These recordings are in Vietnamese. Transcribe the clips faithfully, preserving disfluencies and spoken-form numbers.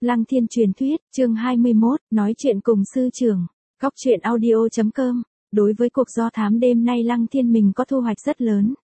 Lăng Thiên truyền thuyết, chương hai mươi mốt, nói chuyện cùng sư trưởng. Góc truyện audio chấm com. Đối với cuộc do thám đêm nay Lăng Thiên mình có thu hoạch rất lớn.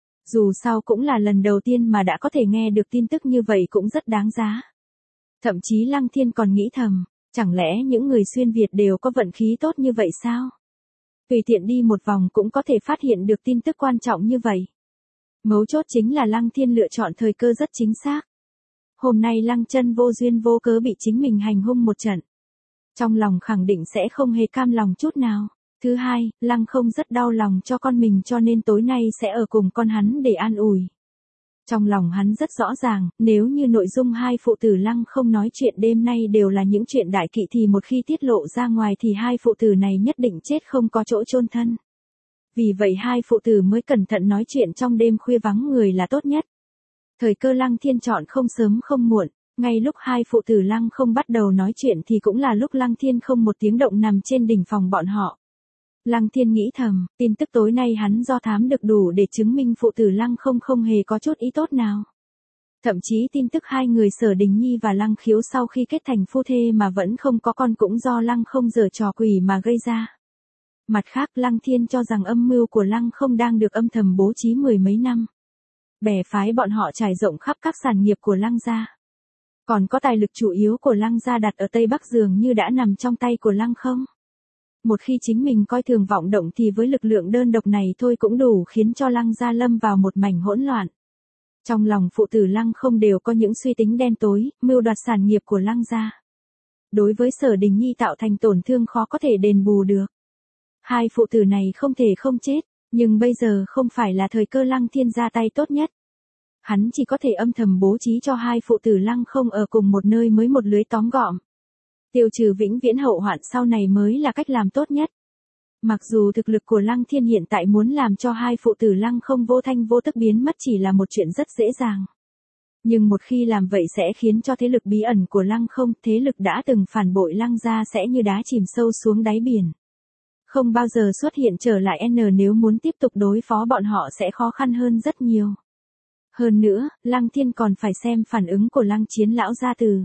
Dù sao cũng là lần đầu tiên mà đã có thể nghe được tin tức như vậy cũng rất đáng giá. Thậm chí Lăng Thiên còn nghĩ thầm, chẳng lẽ những người xuyên Việt đều có vận khí tốt như vậy sao? Tùy tiện đi một vòng cũng có thể phát hiện được tin tức quan trọng như vậy. Mấu chốt chính là Lăng Thiên lựa chọn thời cơ rất chính xác. Hôm nay Lăng Chân vô duyên vô cớ bị chính mình hành hung một trận. Trong lòng khẳng định sẽ không hề cam lòng chút nào. Thứ hai, Lăng không rất đau lòng cho con mình cho nên tối nay sẽ ở cùng con hắn để an ủi. Trong lòng hắn rất rõ ràng, nếu như nội dung hai phụ tử Lăng không nói chuyện đêm nay đều là những chuyện đại kỵ thì một khi tiết lộ ra ngoài thì hai phụ tử này nhất định chết không có chỗ chôn thân. Vì vậy hai phụ tử mới cẩn thận nói chuyện trong đêm khuya vắng người là tốt nhất. Thời cơ Lăng Thiên chọn không sớm không muộn, ngay lúc hai phụ tử Lăng không bắt đầu nói chuyện thì cũng là lúc Lăng Thiên không một tiếng động nằm trên đỉnh phòng bọn họ. Lăng Thiên nghĩ thầm, tin tức tối nay hắn do thám được đủ để chứng minh phụ tử Lăng không không hề có chút ý tốt nào. Thậm chí tin tức hai người Sở Đình Nhi và Lăng Khiếu sau khi kết thành phu thê mà vẫn không có con cũng do Lăng không giở trò quỷ mà gây ra. Mặt khác Lăng Thiên cho rằng âm mưu của Lăng không đang được âm thầm bố trí mười mấy năm. Bè phái bọn họ trải rộng khắp các sản nghiệp của Lăng gia. Còn có tài lực chủ yếu của Lăng gia đặt ở Tây Bắc dường như đã nằm trong tay của Lăng không. Một khi chính mình coi thường vọng động thì với lực lượng đơn độc này thôi cũng đủ khiến cho Lăng gia lâm vào một mảnh hỗn loạn. Trong lòng phụ tử Lăng không đều có những suy tính đen tối, mưu đoạt sản nghiệp của Lăng gia. Đối với Sở Đình Nhi tạo thành tổn thương khó có thể đền bù được. Hai phụ tử này không thể không chết, nhưng bây giờ không phải là thời cơ Lăng Thiên ra tay tốt nhất. Hắn chỉ có thể âm thầm bố trí cho hai phụ tử Lăng không ở cùng một nơi mới một lưới tóm gọn. Tiêu trừ vĩnh viễn hậu hoạn sau này mới là cách làm tốt nhất. Mặc dù thực lực của Lăng Thiên hiện tại muốn làm cho hai phụ tử Lăng không vô thanh vô tức biến mất chỉ là một chuyện rất dễ dàng. Nhưng một khi làm vậy sẽ khiến cho thế lực bí ẩn của Lăng không, thế lực đã từng phản bội Lăng gia sẽ như đá chìm sâu xuống đáy biển. Không bao giờ xuất hiện trở lại N nếu muốn tiếp tục đối phó bọn họ sẽ khó khăn hơn rất nhiều. Hơn nữa, Lăng Thiên còn phải xem phản ứng của Lăng Chiến lão gia tử.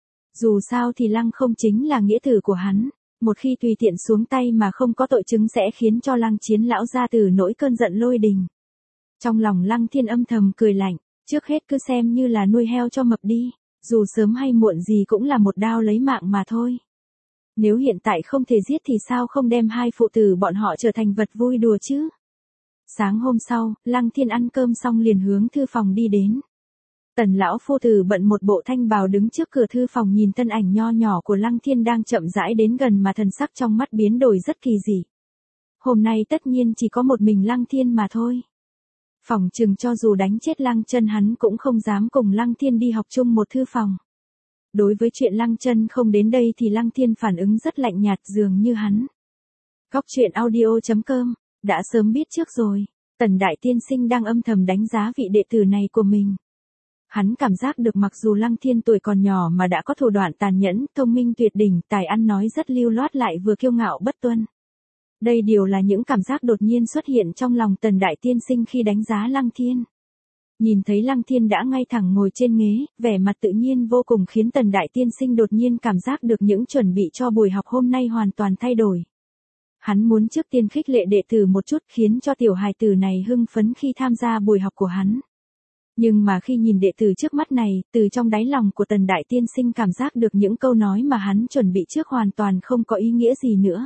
Dù sao thì Lăng không chính là nghĩa tử của hắn, một khi tùy tiện xuống tay mà không có tội chứng sẽ khiến cho Lăng Chiến lão gia tử nổi cơn giận lôi đình. Trong lòng Lăng Thiên âm thầm cười lạnh, trước hết cứ xem như là nuôi heo cho mập đi, dù sớm hay muộn gì cũng là một đao lấy mạng mà thôi. Nếu hiện tại không thể giết thì sao không đem hai phụ tử bọn họ trở thành vật vui đùa chứ? Sáng hôm sau, Lăng Thiên ăn cơm xong liền hướng thư phòng đi đến. Tần lão phu tử bận một bộ thanh bào đứng trước cửa thư phòng nhìn thân ảnh nho nhỏ của Lăng Thiên đang chậm rãi đến gần mà thần sắc trong mắt biến đổi rất kỳ dị. Hôm nay tất nhiên chỉ có một mình Lăng Thiên mà thôi. Phỏng chừng cho dù đánh chết Lăng Chân hắn cũng không dám cùng Lăng Thiên đi học chung một thư phòng. Đối với chuyện Lăng Chân không đến đây thì Lăng Thiên phản ứng rất lạnh nhạt dường như hắn. Góc truyện audio chấm com, đã sớm biết trước rồi, Tần Đại Tiên Sinh đang âm thầm đánh giá vị đệ tử này của mình. Hắn cảm giác được mặc dù Lăng Thiên tuổi còn nhỏ mà đã có thủ đoạn tàn nhẫn, thông minh tuyệt đỉnh, tài ăn nói rất lưu loát lại vừa kiêu ngạo bất tuân. Đây đều là những cảm giác đột nhiên xuất hiện trong lòng Tần Đại Tiên Sinh khi đánh giá Lăng Thiên. Nhìn thấy Lăng Thiên đã ngay thẳng ngồi trên ghế, vẻ mặt tự nhiên vô cùng khiến Tần Đại Tiên Sinh đột nhiên cảm giác được những chuẩn bị cho buổi học hôm nay hoàn toàn thay đổi. Hắn muốn trước tiên khích lệ đệ tử một chút khiến cho tiểu hài tử này hưng phấn khi tham gia buổi học của hắn. Nhưng mà khi nhìn đệ tử trước mắt này, từ trong đáy lòng của Tần Đại Tiên Sinh cảm giác được những câu nói mà hắn chuẩn bị trước hoàn toàn không có ý nghĩa gì nữa.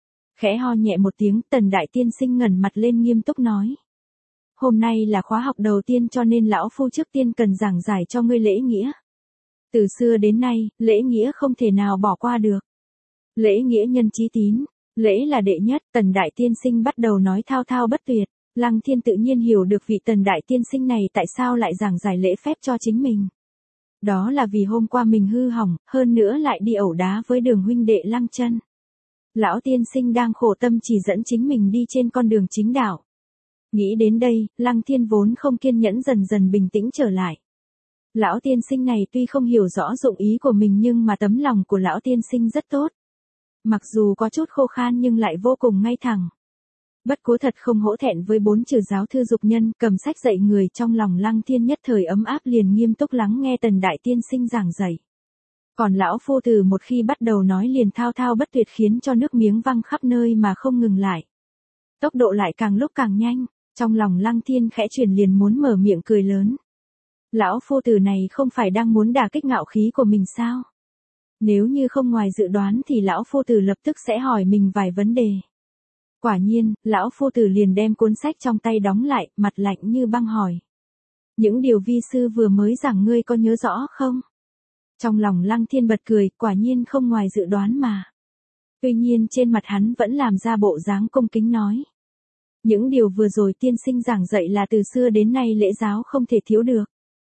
Khẽ ho nhẹ một tiếng, Tần Đại Tiên Sinh ngẩng mặt lên nghiêm túc nói. Hôm nay là khóa học đầu tiên cho nên lão phu trước tiên cần giảng giải cho ngươi lễ nghĩa. Từ xưa đến nay, lễ nghĩa không thể nào bỏ qua được. Lễ nghĩa nhân chí tín, lễ là đệ nhất, Tần Đại Tiên Sinh bắt đầu nói thao thao bất tuyệt. Lăng Thiên tự nhiên hiểu được vị Tần Đại Tiên Sinh này tại sao lại giảng giải lễ phép cho chính mình. Đó là vì hôm qua mình hư hỏng, hơn nữa lại đi ẩu đá với Đường huynh đệ Lăng Chân. Lão Tiên Sinh đang khổ tâm chỉ dẫn chính mình đi trên con đường chính đạo. Nghĩ đến đây, Lăng Thiên vốn không kiên nhẫn dần dần bình tĩnh trở lại. Lão Tiên Sinh này tuy không hiểu rõ dụng ý của mình nhưng mà tấm lòng của Lão Tiên Sinh rất tốt. Mặc dù có chút khô khan nhưng lại vô cùng ngay thẳng. Bất cố thật không hổ thẹn với bốn chữ giáo thư dục nhân, cầm sách dạy người trong lòng Lăng Thiên nhất thời ấm áp liền nghiêm túc lắng nghe Tần Đại Tiên Sinh giảng dạy. Còn lão phu tử một khi bắt đầu nói liền thao thao bất tuyệt khiến cho nước miếng văng khắp nơi mà không ngừng lại. Tốc độ lại càng lúc càng nhanh, trong lòng Lăng Thiên khẽ chuyển liền muốn mở miệng cười lớn. Lão phu tử này không phải đang muốn đả kích ngạo khí của mình sao? Nếu như không ngoài dự đoán thì lão phu tử lập tức sẽ hỏi mình vài vấn đề. Quả nhiên, lão phu tử liền đem cuốn sách trong tay đóng lại, mặt lạnh như băng hỏi. Những điều vi sư vừa mới giảng ngươi có nhớ rõ không? Trong lòng Lăng Thiên bật cười, quả nhiên không ngoài dự đoán mà. Tuy nhiên trên mặt hắn vẫn làm ra bộ dáng cung kính nói. Những điều vừa rồi tiên sinh giảng dạy là từ xưa đến nay lễ giáo không thể thiếu được.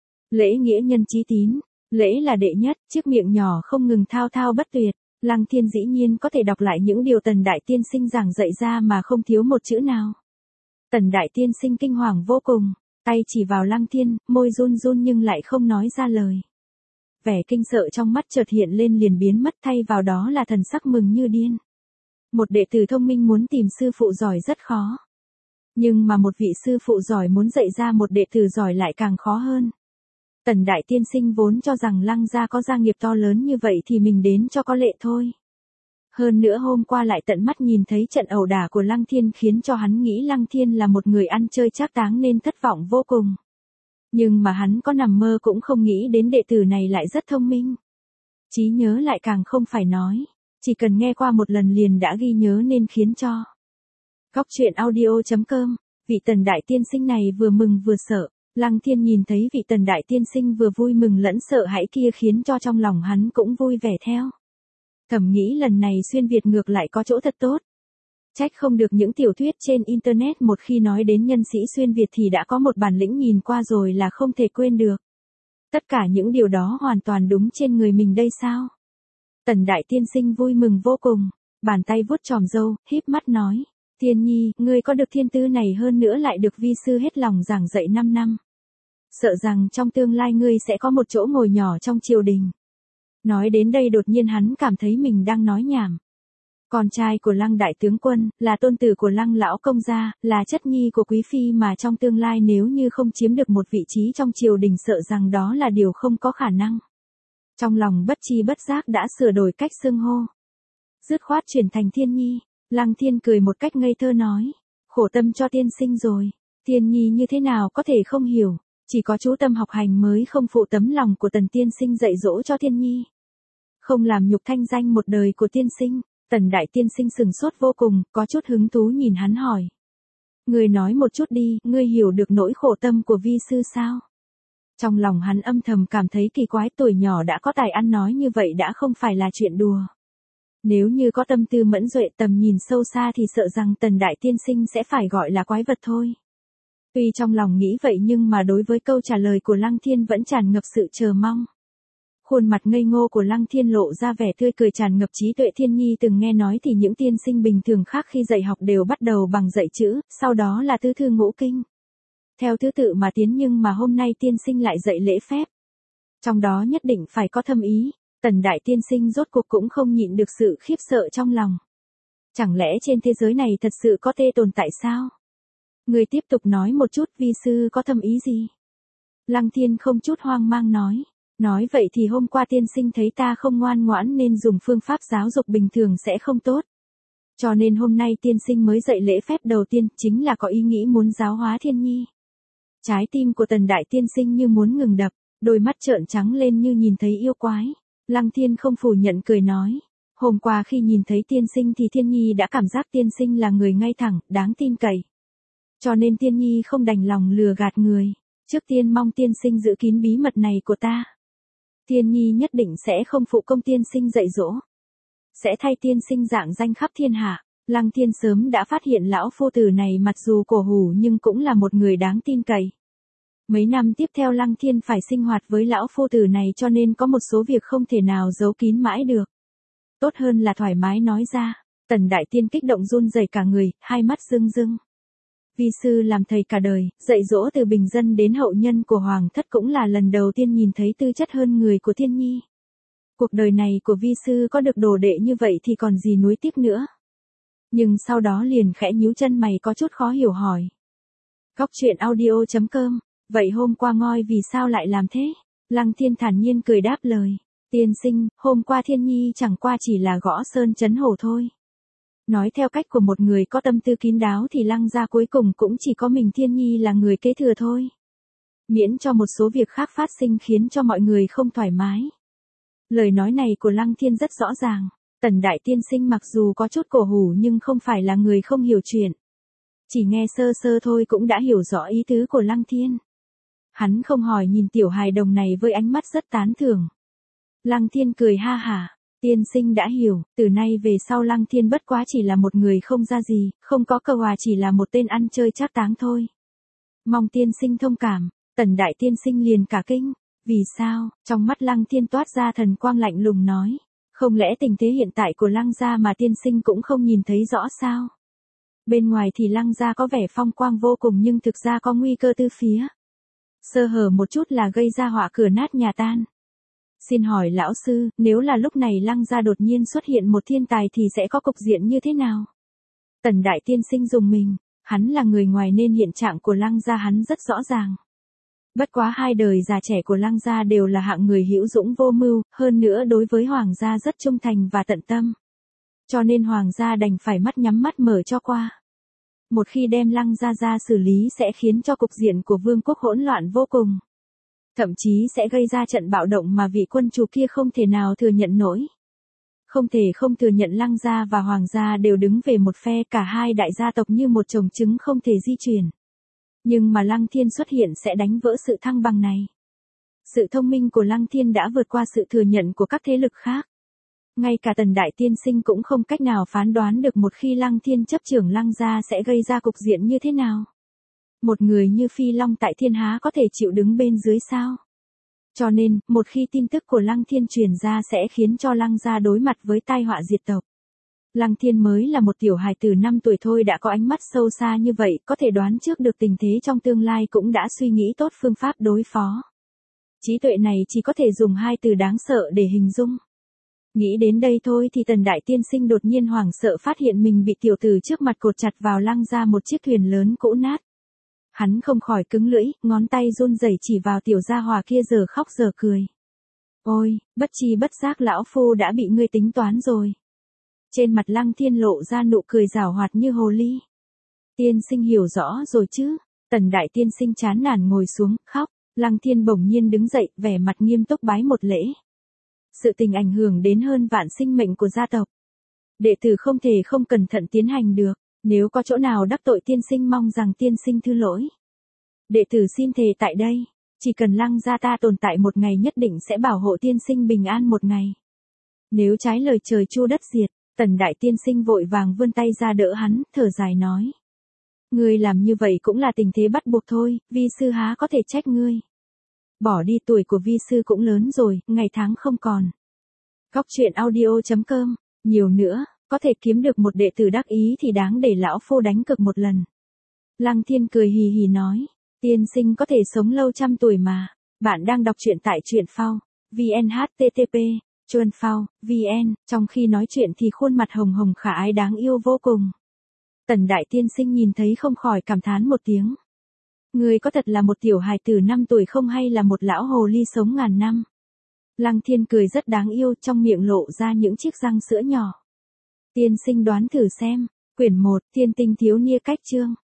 Lễ nghĩa nhân chí tín, lễ là đệ nhất, chiếc miệng nhỏ không ngừng thao thao bất tuyệt. Lăng Thiên dĩ nhiên có thể đọc lại những điều Tần Đại Tiên Sinh giảng dạy ra mà không thiếu một chữ nào. Tần Đại Tiên Sinh kinh hoàng vô cùng, tay chỉ vào Lăng Thiên, môi run run nhưng lại không nói ra lời. Vẻ kinh sợ trong mắt chợt hiện lên liền biến mất, thay vào đó là thần sắc mừng như điên. Một đệ tử thông minh muốn tìm sư phụ giỏi rất khó. Nhưng mà một vị sư phụ giỏi muốn dạy ra một đệ tử giỏi lại càng khó hơn. Tần Đại Tiên Sinh vốn cho rằng Lăng gia có gia nghiệp to lớn như vậy thì mình đến cho có lệ thôi. Hơn nữa hôm qua lại tận mắt nhìn thấy trận ẩu đả của Lăng Thiên khiến cho hắn nghĩ Lăng Thiên là một người ăn chơi trác táng nên thất vọng vô cùng. Nhưng mà hắn có nằm mơ cũng không nghĩ đến đệ tử này lại rất thông minh. Trí nhớ lại càng không phải nói, chỉ cần nghe qua một lần liền đã ghi nhớ nên khiến cho. Góc truyện audio chấm com, vị Tần Đại Tiên Sinh này vừa mừng vừa sợ. Lăng Thiên nhìn thấy vị Tần Đại Tiên Sinh vừa vui mừng lẫn sợ hãi kia khiến cho trong lòng hắn cũng vui vẻ theo. Thầm nghĩ lần này xuyên Việt ngược lại có chỗ thật tốt. Trách không được những tiểu thuyết trên Internet một khi nói đến nhân sĩ xuyên Việt thì đã có một bản lĩnh nhìn qua rồi là không thể quên được. Tất cả những điều đó hoàn toàn đúng trên người mình đây sao? Tần Đại Tiên Sinh vui mừng vô cùng, bàn tay vuốt chòm râu, híp mắt nói. Tiên nhi, ngươi có được thiên tư này hơn nữa lại được vi sư hết lòng giảng dạy năm năm. Sợ rằng trong tương lai ngươi sẽ có một chỗ ngồi nhỏ trong triều đình. Nói đến đây đột nhiên hắn cảm thấy mình đang nói nhảm. Con trai của Lăng đại tướng quân, là tôn tử của Lăng lão công gia, là chất nhi của quý phi mà trong tương lai nếu như không chiếm được một vị trí trong triều đình sợ rằng đó là điều không có khả năng. Trong lòng bất chi bất giác đã sửa đổi cách xưng hô. Dứt khoát chuyển thành Thiên nhi. Lăng Thiên cười một cách ngây thơ nói. Khổ tâm cho tiên sinh rồi. Tiên nhi như thế nào có thể không hiểu. Chỉ có chú tâm học hành mới không phụ tấm lòng của Tần tiên sinh dạy dỗ cho Thiên nhi. Không làm nhục thanh danh một đời của tiên sinh. Tần Đại Tiên Sinh sừng sốt vô cùng, có chút hứng thú nhìn hắn hỏi. Ngươi nói một chút đi, ngươi hiểu được nỗi khổ tâm của vi sư sao? Trong lòng hắn âm thầm cảm thấy kỳ quái, tuổi nhỏ đã có tài ăn nói như vậy đã không phải là chuyện đùa. Nếu như có tâm tư mẫn duệ tầm nhìn sâu xa thì sợ rằng Tần Đại Tiên Sinh sẽ phải gọi là quái vật thôi. Tuy trong lòng nghĩ vậy nhưng mà đối với câu trả lời của Lăng Thiên vẫn tràn ngập sự chờ mong. Khuôn mặt ngây ngô của Lăng Thiên lộ ra vẻ tươi cười tràn ngập trí tuệ. Thiên nhi từng nghe nói thì những tiên sinh bình thường khác khi dạy học đều bắt đầu bằng dạy chữ, sau đó là tứ thư ngũ kinh. Theo thứ tự mà tiến nhưng mà hôm nay tiên sinh lại dạy lễ phép. Trong đó nhất định phải có thâm ý. Tần Đại Tiên Sinh rốt cuộc cũng không nhịn được sự khiếp sợ trong lòng. Chẳng lẽ trên thế giới này thật sự có tê tồn tại sao? Người tiếp tục nói một chút vi sư có thâm ý gì? Lăng Thiên không chút hoang mang nói. Nói vậy thì hôm qua tiên sinh thấy ta không ngoan ngoãn nên dùng phương pháp giáo dục bình thường sẽ không tốt. Cho nên hôm nay tiên sinh mới dạy lễ phép đầu tiên chính là có ý nghĩ muốn giáo hóa Thiên nhi. Trái tim của Tần Đại Tiên Sinh như muốn ngừng đập, đôi mắt trợn trắng lên như nhìn thấy yêu quái. Lăng Thiên không phủ nhận cười nói. Hôm qua khi nhìn thấy tiên sinh thì Thiên nhi đã cảm giác tiên sinh là người ngay thẳng, đáng tin cậy. Cho nên Thiên nhi không đành lòng lừa gạt người. Trước tiên mong tiên sinh giữ kín bí mật này của ta. Thiên nhi nhất định sẽ không phụ công tiên sinh dạy dỗ. Sẽ thay tiên sinh dạng danh khắp thiên hạ. Lăng Thiên sớm đã phát hiện lão phu tử này mặc dù cổ hủ nhưng cũng là một người đáng tin cậy. Mấy năm tiếp theo Lăng Thiên phải sinh hoạt với lão phu tử này cho nên có một số việc không thể nào giấu kín mãi được. Tốt hơn là thoải mái nói ra. Tần Đại Tiên kích động run rẩy cả người, hai mắt rưng rưng. Vi sư làm thầy cả đời, dạy dỗ từ bình dân đến hậu nhân của hoàng thất cũng là lần đầu tiên nhìn thấy tư chất hơn người của Thiên nhi. Cuộc đời này của vi sư có được đồ đệ như vậy thì còn gì nuối tiếc nữa. Nhưng sau đó liền khẽ nhíu chân mày có chút khó hiểu hỏi. Góc truyện audio chấm com, vậy hôm qua ngôi vì sao lại làm thế? Lăng Thiên thản nhiên cười đáp lời. Tiên sinh, hôm qua Thiên Nhi chẳng qua chỉ là gõ sơn chấn hổ thôi. Nói theo cách của một người có tâm tư kín đáo thì Lăng gia cuối cùng cũng chỉ có mình Thiên Nhi là người kế thừa thôi. Miễn cho một số việc khác phát sinh khiến cho mọi người không thoải mái. Lời nói này của Lăng Thiên rất rõ ràng. Tần đại tiên sinh mặc dù có chút cổ hủ nhưng không phải là người không hiểu chuyện. Chỉ nghe sơ sơ thôi cũng đã hiểu rõ ý tứ của Lăng Thiên. Hắn không hỏi nhìn tiểu hài đồng này với ánh mắt rất tán thưởng. Lăng Thiên cười ha hả. Tiên sinh đã hiểu, từ nay về sau Lăng Thiên bất quá chỉ là một người không ra gì, không có cơ hòa chỉ là một tên ăn chơi trác táng thôi. Mong tiên sinh thông cảm, Tần đại tiên sinh liền cả kinh. Vì sao? Trong mắt Lăng Thiên toát ra thần quang lạnh lùng nói. Không lẽ tình thế hiện tại của Lăng gia mà tiên sinh cũng không nhìn thấy rõ sao? Bên ngoài thì Lăng gia có vẻ phong quang vô cùng nhưng thực ra có nguy cơ từ phía. Sơ hở một chút là gây ra họa cửa nát nhà tan. Xin hỏi lão sư, nếu là lúc này Lăng gia đột nhiên xuất hiện một thiên tài thì sẽ có cục diện như thế nào? Tần đại tiên sinh dùng mình, hắn là người ngoài nên hiện trạng của Lăng gia hắn rất rõ ràng. Bất quá hai đời già trẻ của Lăng gia đều là hạng người hữu dũng vô mưu, hơn nữa đối với hoàng gia rất trung thành và tận tâm. Cho nên hoàng gia đành phải mắt nhắm mắt mở cho qua. Một khi đem Lăng gia ra xử lý sẽ khiến cho cục diện của vương quốc hỗn loạn vô cùng. Thậm chí sẽ gây ra trận bạo động mà vị quân chủ kia không thể nào thừa nhận nổi. Không thể không thừa nhận Lăng gia và hoàng gia đều đứng về một phe, cả hai đại gia tộc như một chồng trứng không thể di chuyển. Nhưng mà Lăng Thiên xuất hiện sẽ đánh vỡ sự thăng bằng này. Sự thông minh của Lăng Thiên đã vượt qua sự thừa nhận của các thế lực khác. Ngay cả Tần đại tiên sinh cũng không cách nào phán đoán được một khi Lăng Thiên chấp trưởng Lăng gia sẽ gây ra cục diện như thế nào. Một người như Phi Long tại thiên há có thể chịu đứng bên dưới sao? Cho nên, một khi tin tức của Lăng Thiên truyền ra sẽ khiến cho Lăng gia đối mặt với tai họa diệt tộc. Lăng Thiên mới là một tiểu hài từ năm tuổi thôi đã có ánh mắt sâu xa như vậy, có thể đoán trước được tình thế trong tương lai cũng đã suy nghĩ tốt phương pháp đối phó. Trí tuệ này chỉ có thể dùng hai từ đáng sợ để hình dung. Nghĩ đến đây thôi thì Tần đại tiên sinh đột nhiên hoảng sợ phát hiện mình bị tiểu tử trước mặt cột chặt vào Lăng gia một chiếc thuyền lớn cũ nát. Hắn không khỏi cứng lưỡi, ngón tay run rẩy chỉ vào tiểu gia hỏa kia giờ khóc giờ cười. Ôi, bất chi bất giác lão phu đã bị ngươi tính toán rồi. Trên mặt Lăng Thiên lộ ra nụ cười giảo hoạt như hồ ly. Tiên sinh hiểu rõ rồi chứ? Tần đại tiên sinh chán nản ngồi xuống, khóc. Lăng Thiên bỗng nhiên đứng dậy, vẻ mặt nghiêm túc bái một lễ. Sự tình ảnh hưởng đến hơn vạn sinh mệnh của gia tộc. Đệ tử không thể không cẩn thận tiến hành được. Nếu có chỗ nào đắc tội tiên sinh mong rằng tiên sinh thứ lỗi. Đệ tử xin thề tại đây, chỉ cần Lăng gia ta tồn tại một ngày nhất định sẽ bảo hộ tiên sinh bình an một ngày. Nếu trái lời trời chu đất diệt, Tần đại tiên sinh vội vàng vươn tay ra đỡ hắn, thở dài nói. Ngươi làm như vậy cũng là tình thế bắt buộc thôi, vi sư há có thể trách ngươi. Bỏ đi, tuổi của vi sư cũng lớn rồi, ngày tháng không còn. Góc truyện audio chấm com, nhiều nữa, có thể kiếm được một đệ tử đắc ý thì đáng để lão phu đánh cược một lần. Lăng Thiên cười hì hì nói, tiên sinh có thể sống lâu trăm tuổi mà. Bạn đang đọc truyện tại truyện phao, vn http. Chuan phao, vn, trong khi nói chuyện thì khuôn mặt hồng hồng khả ái đáng yêu vô cùng. Tần đại tiên sinh nhìn thấy không khỏi cảm thán một tiếng. Người có thật là một tiểu hài tử năm tuổi không hay là một lão hồ ly sống ngàn năm? Lăng Thiên cười rất đáng yêu, trong miệng lộ ra những chiếc răng sữa nhỏ. Tiên sinh đoán thử xem, quyển một, Thiên tinh thiếu niên cách chương.